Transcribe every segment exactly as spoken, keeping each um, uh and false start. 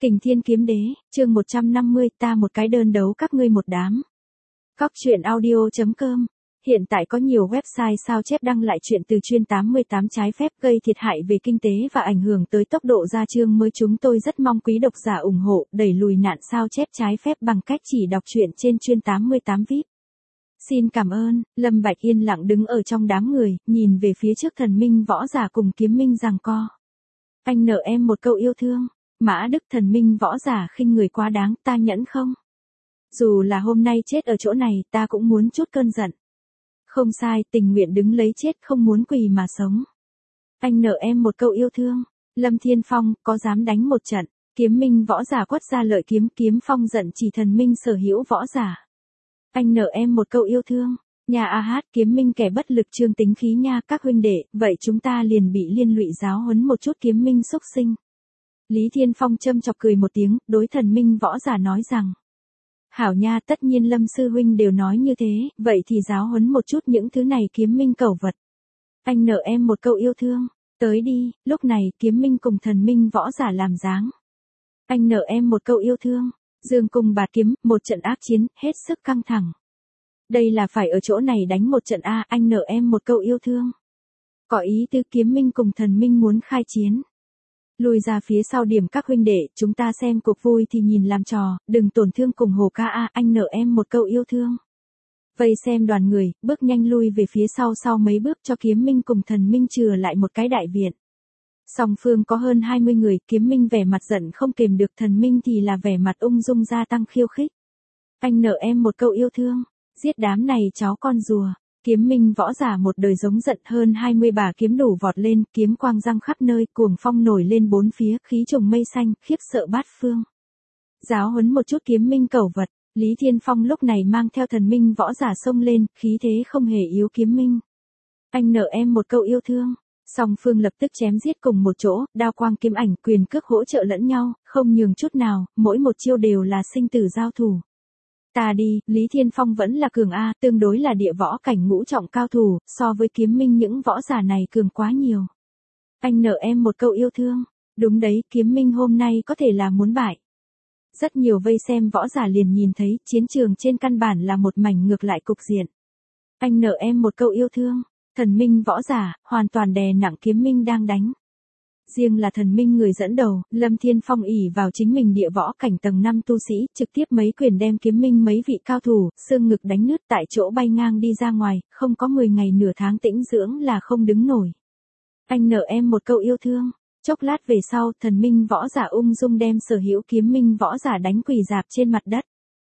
Kình Thiên Kiếm Đế, chương một trăm năm mươi, ta một cái đơn đấu các ngươi một đám. Cóc truyện audio chấm com. Hiện tại có nhiều website sao chép đăng lại chuyện từ chuyên tám mươi tám trái phép gây thiệt hại về kinh tế và ảnh hưởng tới tốc độ ra chương mới. Chúng tôi rất mong quý độc giả ủng hộ, đẩy lùi nạn sao chép trái phép bằng cách chỉ đọc truyện trên chuyên tám mươi tám vi ai pi. Xin cảm ơn. Lâm Bạch yên lặng đứng ở trong đám người, nhìn về phía trước thần minh võ giả cùng kiếm minh giằng co. Anh nợ em một câu yêu thương. Mã Đức thần minh võ giả khinh người quá đáng, ta nhẫn không? Dù là hôm nay chết ở chỗ này, ta cũng muốn chút cơn giận. Không sai, tình nguyện đứng lấy chết không muốn quỳ mà sống. Anh nợ em một câu yêu thương. Lâm Thiên Phong, có dám đánh một trận? Kiếm minh võ giả quất ra lợi kiếm, kiếm phong giận chỉ thần minh sở hữu võ giả. Anh nợ em một câu yêu thương. Nhà A Hát, kiếm minh kẻ bất lực trương tính khí nha các huynh đệ, vậy chúng ta liền bị liên lụy giáo huấn một chút kiếm minh xúc sinh. Lý Thiên Phong châm chọc cười một tiếng, đối thần minh võ giả nói rằng. Hảo nha, tất nhiên Lâm sư huynh đều nói như thế, vậy thì giáo huấn một chút những thứ này kiếm minh cẩu vật. Anh nợ em một câu yêu thương, tới đi. Lúc này kiếm minh cùng thần minh võ giả làm dáng. Anh nợ em một câu yêu thương, dương cùng bạt kiếm, một trận ác chiến, hết sức căng thẳng. Đây là phải ở chỗ này đánh một trận A, anh nợ em một câu yêu thương. Có ý tứ kiếm minh cùng thần minh muốn khai chiến. Lùi ra phía sau điểm các huynh đệ, chúng ta xem cuộc vui thì nhìn làm trò, đừng tổn thương cùng hồ ca A, anh nợ em một câu yêu thương. Vây xem đoàn người, bước nhanh lui về phía sau sau mấy bước cho kiếm minh cùng thần minh chừa lại một cái đại viện. Song phương có hơn hai mươi người, kiếm minh vẻ mặt giận không kềm được, thần minh thì là vẻ mặt ung dung gia tăng khiêu khích. Anh nợ em một câu yêu thương, giết đám này cháu con rùa. Kiếm minh võ giả một đời giống giận, hơn hai mươi bả kiếm đủ vọt lên, kiếm quang răng khắp nơi, cuồng phong nổi lên bốn phía, khí trùng mây xanh, khiếp sợ bát phương. Giáo huấn một chút kiếm minh cẩu vật, Lý Thiên Phong lúc này mang theo thần minh võ giả xông lên, khí thế không hề yếu kiếm minh. Anh nợ em một câu yêu thương. Song phương lập tức chém giết cùng một chỗ, đao quang kiếm ảnh, quyền cước hỗ trợ lẫn nhau, không nhường chút nào, mỗi một chiêu đều là sinh tử giao thủ. Ta đi, Lý Thiên Phong vẫn là cường A, tương đối là địa võ cảnh ngũ trọng cao thủ, so với kiếm minh những võ giả này cường quá nhiều. Anh nợ em một câu yêu thương. Đúng đấy, kiếm minh hôm nay có thể là muốn bại. Rất nhiều vây xem võ giả liền nhìn thấy, chiến trường trên căn bản là một mảnh ngược lại cục diện. Anh nợ em một câu yêu thương. Thần minh võ giả, hoàn toàn đè nặng kiếm minh đang đánh. Riêng là thần minh người dẫn đầu, Lâm Thiên Phong ỷ vào chính mình địa võ cảnh tầng năm tu sĩ, trực tiếp mấy quyền đem kiếm minh mấy vị cao thủ, xương ngực đánh nứt tại chỗ bay ngang đi ra ngoài, không có mười ngày nửa tháng tĩnh dưỡng là không đứng nổi. Anh nợ em một câu yêu thương. Chốc lát về sau, thần minh võ giả ung dung đem sở hữu kiếm minh võ giả đánh quỳ dạp trên mặt đất.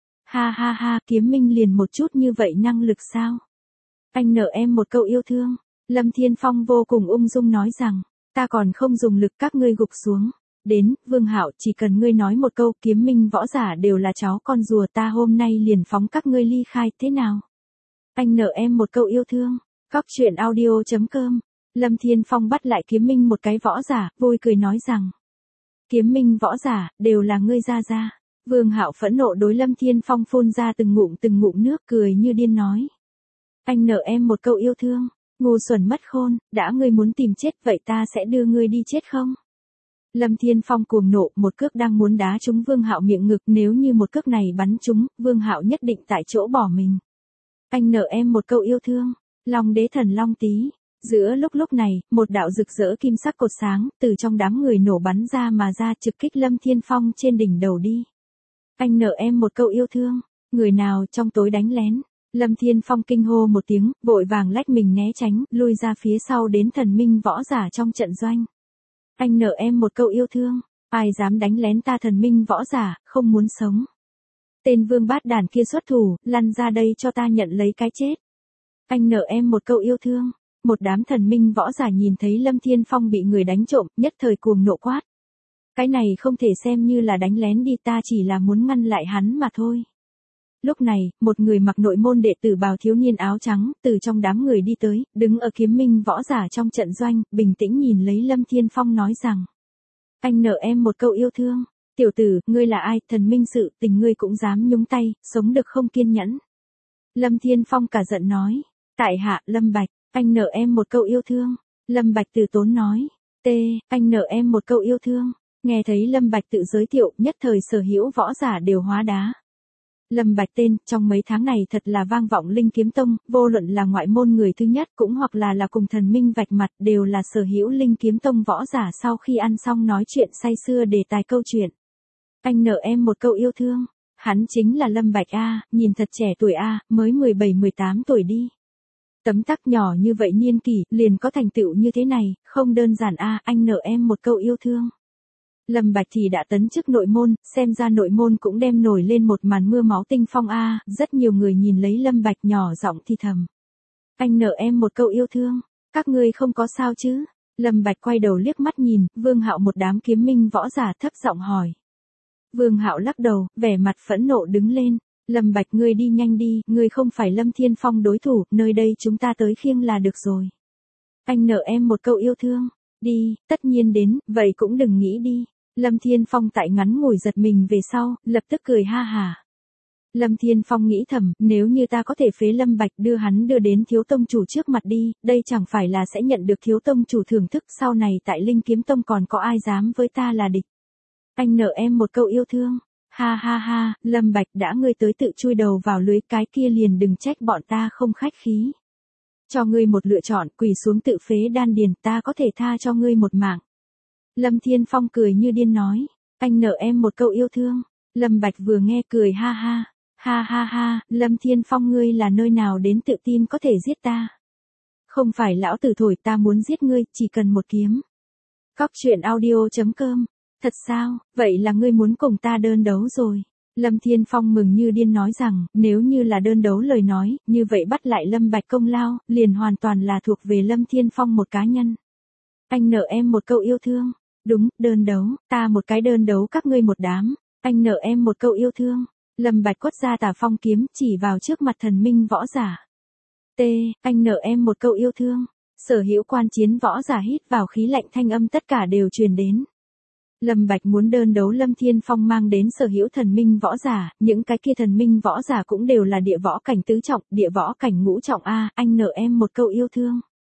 Ha ha ha, kiếm minh liền một chút như vậy năng lực sao? Anh nợ em một câu yêu thương. Lâm Thiên Phong vô cùng ung dung nói rằng. Ta còn không dùng lực các ngươi gục xuống. Đến, Vương Hạo, chỉ cần ngươi nói một câu, kiếm minh võ giả đều là cháu con rùa, ta hôm nay liền phóng các ngươi ly khai, thế nào? Anh nợ em một câu yêu thương. Cóc truyện audio chấm com. Lâm Thiên Phong bắt lại kiếm minh một cái võ giả, vui cười nói rằng. Kiếm minh võ giả, đều là ngươi ra ra. Vương Hạo phẫn nộ đối Lâm Thiên Phong phun ra từng ngụm từng ngụm nước, cười như điên nói. Anh nợ em một câu yêu thương. Ngu xuẩn mất khôn, đã ngươi muốn tìm chết vậy ta sẽ đưa ngươi đi chết không? Lâm Thiên Phong cuồng nộ, một cước đang muốn đá trúng Vương Hạo miệng ngực, nếu như một cước này bắn trúng, Vương Hạo nhất định tại chỗ bỏ mình. Anh nợ em một câu yêu thương. Long đế thần long tí. Giữa lúc lúc này, một đạo rực rỡ kim sắc cột sáng, từ trong đám người nổ bắn ra mà ra trực kích Lâm Thiên Phong trên đỉnh đầu đi. Anh nợ em một câu yêu thương. Người nào trong tối đánh lén? Lâm Thiên Phong kinh hô một tiếng, vội vàng lách mình né tránh, lui ra phía sau đến thần minh võ giả trong trận doanh. Anh nợ em một câu yêu thương. Ai dám đánh lén ta thần minh võ giả, không muốn sống. Tên vương bát đàn kia xuất thủ, lăn ra đây cho ta nhận lấy cái chết. Anh nợ em một câu yêu thương. Một đám thần minh võ giả nhìn thấy Lâm Thiên Phong bị người đánh trộm, nhất thời cuồng nộ quát. Cái này không thể xem như là đánh lén đi, ta chỉ là muốn ngăn lại hắn mà thôi. Lúc này, một người mặc nội môn đệ tử bào thiếu niên áo trắng, từ trong đám người đi tới, đứng ở kiếm minh võ giả trong trận doanh, bình tĩnh nhìn lấy Lâm Thiên Phong nói rằng. Anh nợ em một câu yêu thương. Tiểu tử, ngươi là ai, thần minh sự tình ngươi cũng dám nhúng tay, sống được không kiên nhẫn. Lâm Thiên Phong cả giận nói. Tại hạ, Lâm Bạch, anh nợ em một câu yêu thương. Lâm Bạch từ tốn nói. T, anh nợ em một câu yêu thương. Nghe thấy Lâm Bạch tự giới thiệu, nhất thời sở hữu võ giả đều hóa đá. Lâm Bạch tên, trong mấy tháng này thật là vang vọng Linh Kiếm Tông, vô luận là ngoại môn người thứ nhất cũng hoặc là là cùng thần minh vạch mặt đều là sở hữu Linh Kiếm Tông võ giả sau khi ăn xong nói chuyện say sưa đề tài câu chuyện. Anh nợ em một câu yêu thương. Hắn chính là Lâm Bạch A, nhìn thật trẻ tuổi A, mới mười bảy mười tám tuổi đi. Tấm tắc nhỏ như vậy niên kỷ, liền có thành tựu như thế này, không đơn giản A, anh nợ em một câu yêu thương. Lâm Bạch thì đã tấn chức nội môn, xem ra nội môn cũng đem nổi lên một màn mưa máu tinh phong A, rất nhiều người nhìn lấy Lâm Bạch nhỏ giọng thì thầm. Anh nợ em một câu yêu thương, các ngươi không có sao chứ? Lâm Bạch quay đầu liếc mắt nhìn, Vương Hạo một đám kiếm minh võ giả thấp giọng hỏi. Vương Hạo lắc đầu, vẻ mặt phẫn nộ đứng lên. Lâm Bạch ngươi đi nhanh đi, ngươi không phải Lâm Thiên Phong đối thủ, nơi đây chúng ta tới khiêng là được rồi. Anh nợ em một câu yêu thương, đi, tất nhiên đến, vậy cũng đừng nghĩ đi. Lâm Thiên Phong tại ngắn ngủi giật mình về sau, lập tức cười ha hà. Lâm Thiên Phong nghĩ thầm, nếu như ta có thể phế Lâm Bạch đưa hắn đưa đến thiếu tông chủ trước mặt đi, đây chẳng phải là sẽ nhận được thiếu tông chủ thưởng thức sau này tại Linh Kiếm Tông còn có ai dám với ta là địch. Anh nợ em một câu yêu thương. Ha ha ha, Lâm Bạch đã ngươi tới tự chui đầu vào lưới cái kia liền đừng trách bọn ta không khách khí. Cho ngươi một lựa chọn, quỳ xuống tự phế đan điền, ta có thể tha cho ngươi một mạng. Lâm Thiên Phong cười như điên nói, anh nợ em một câu yêu thương. Lâm Bạch vừa nghe cười ha ha, ha ha ha, Lâm Thiên Phong ngươi là nơi nào đến tự tin có thể giết ta. Không phải lão tử thổi ta muốn giết ngươi, chỉ cần một kiếm. Cóc truyện audio chấm com. Thật sao, vậy là ngươi muốn cùng ta đơn đấu rồi. Lâm Thiên Phong mừng như điên nói rằng, nếu như là đơn đấu lời nói, như vậy bắt lại Lâm Bạch công lao, liền hoàn toàn là thuộc về Lâm Thiên Phong một cá nhân. Anh nợ em một câu yêu thương. Đúng, đơn đấu, ta một cái đơn đấu các ngươi một đám. Anh nợ em một câu yêu thương. Lâm Bạch quất ra tà phong kiếm chỉ vào trước mặt thần minh võ giả. T, anh nợ em một câu yêu thương. Sở hữu quan chiến võ giả hít vào khí lạnh thanh âm tất cả đều truyền đến. Lâm Bạch muốn đơn đấu Lâm Thiên Phong mang đến sở hữu thần minh võ giả, những cái kia thần minh võ giả cũng đều là địa võ cảnh tứ trọng, địa võ cảnh ngũ trọng A, anh nợ em một câu yêu thương.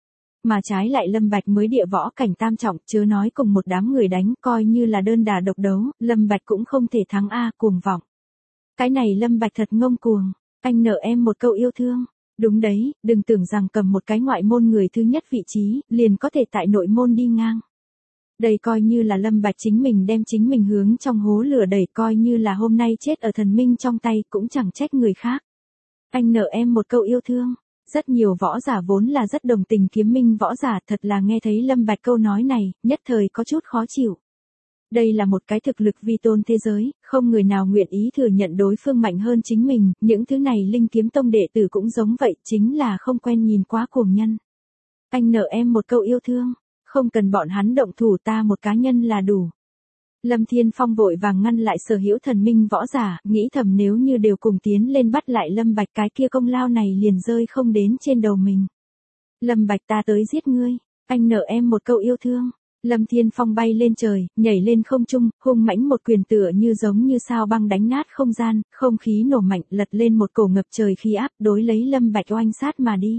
Mà trái lại Lâm Bạch mới địa võ cảnh tam trọng, chớ nói cùng một đám người đánh, coi như là đơn đà độc đấu, Lâm Bạch cũng không thể thắng A, cuồng vọng. Cái này Lâm Bạch thật ngông cuồng, anh nợ em một câu yêu thương. Đúng đấy, đừng tưởng rằng cầm một cái ngoại môn người thứ nhất vị trí, liền có thể tại nội môn đi ngang. Đây coi như là Lâm Bạch chính mình đem chính mình hướng trong hố lửa đẩy, coi như là hôm nay chết ở thần minh trong tay cũng chẳng trách người khác. Anh nợ em một câu yêu thương. Rất nhiều võ giả vốn là rất đồng tình kiếm minh võ giả, thật là nghe thấy Lâm Bạch câu nói này, nhất thời có chút khó chịu. Đây là một cái thực lực vi tôn thế giới, không người nào nguyện ý thừa nhận đối phương mạnh hơn chính mình, những thứ này Linh Kiếm Tông đệ tử cũng giống vậy, chính là không quen nhìn quá cuồng nhân. Anh nợ em một câu yêu thương. Không cần bọn hắn động thủ, ta một cá nhân là đủ. Lâm Thiên Phong vội vàng ngăn lại sở hữu thần minh võ giả, nghĩ thầm nếu như đều cùng tiến lên bắt lại Lâm Bạch cái kia công lao này liền rơi không đến trên đầu mình. Lâm Bạch ta tới giết ngươi, anh nợ em một câu yêu thương. Lâm Thiên Phong bay lên trời, nhảy lên không trung, hung mãnh một quyền tựa như giống như sao băng đánh nát không gian, không khí nổ mạnh lật lên một cổ ngập trời khí áp đối lấy Lâm Bạch oanh sát mà đi.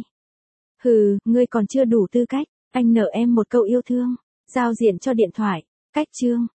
Hừ, ngươi còn chưa đủ tư cách. Anh nợ em một câu yêu thương. Giao diện cho điện thoại. Cách chương.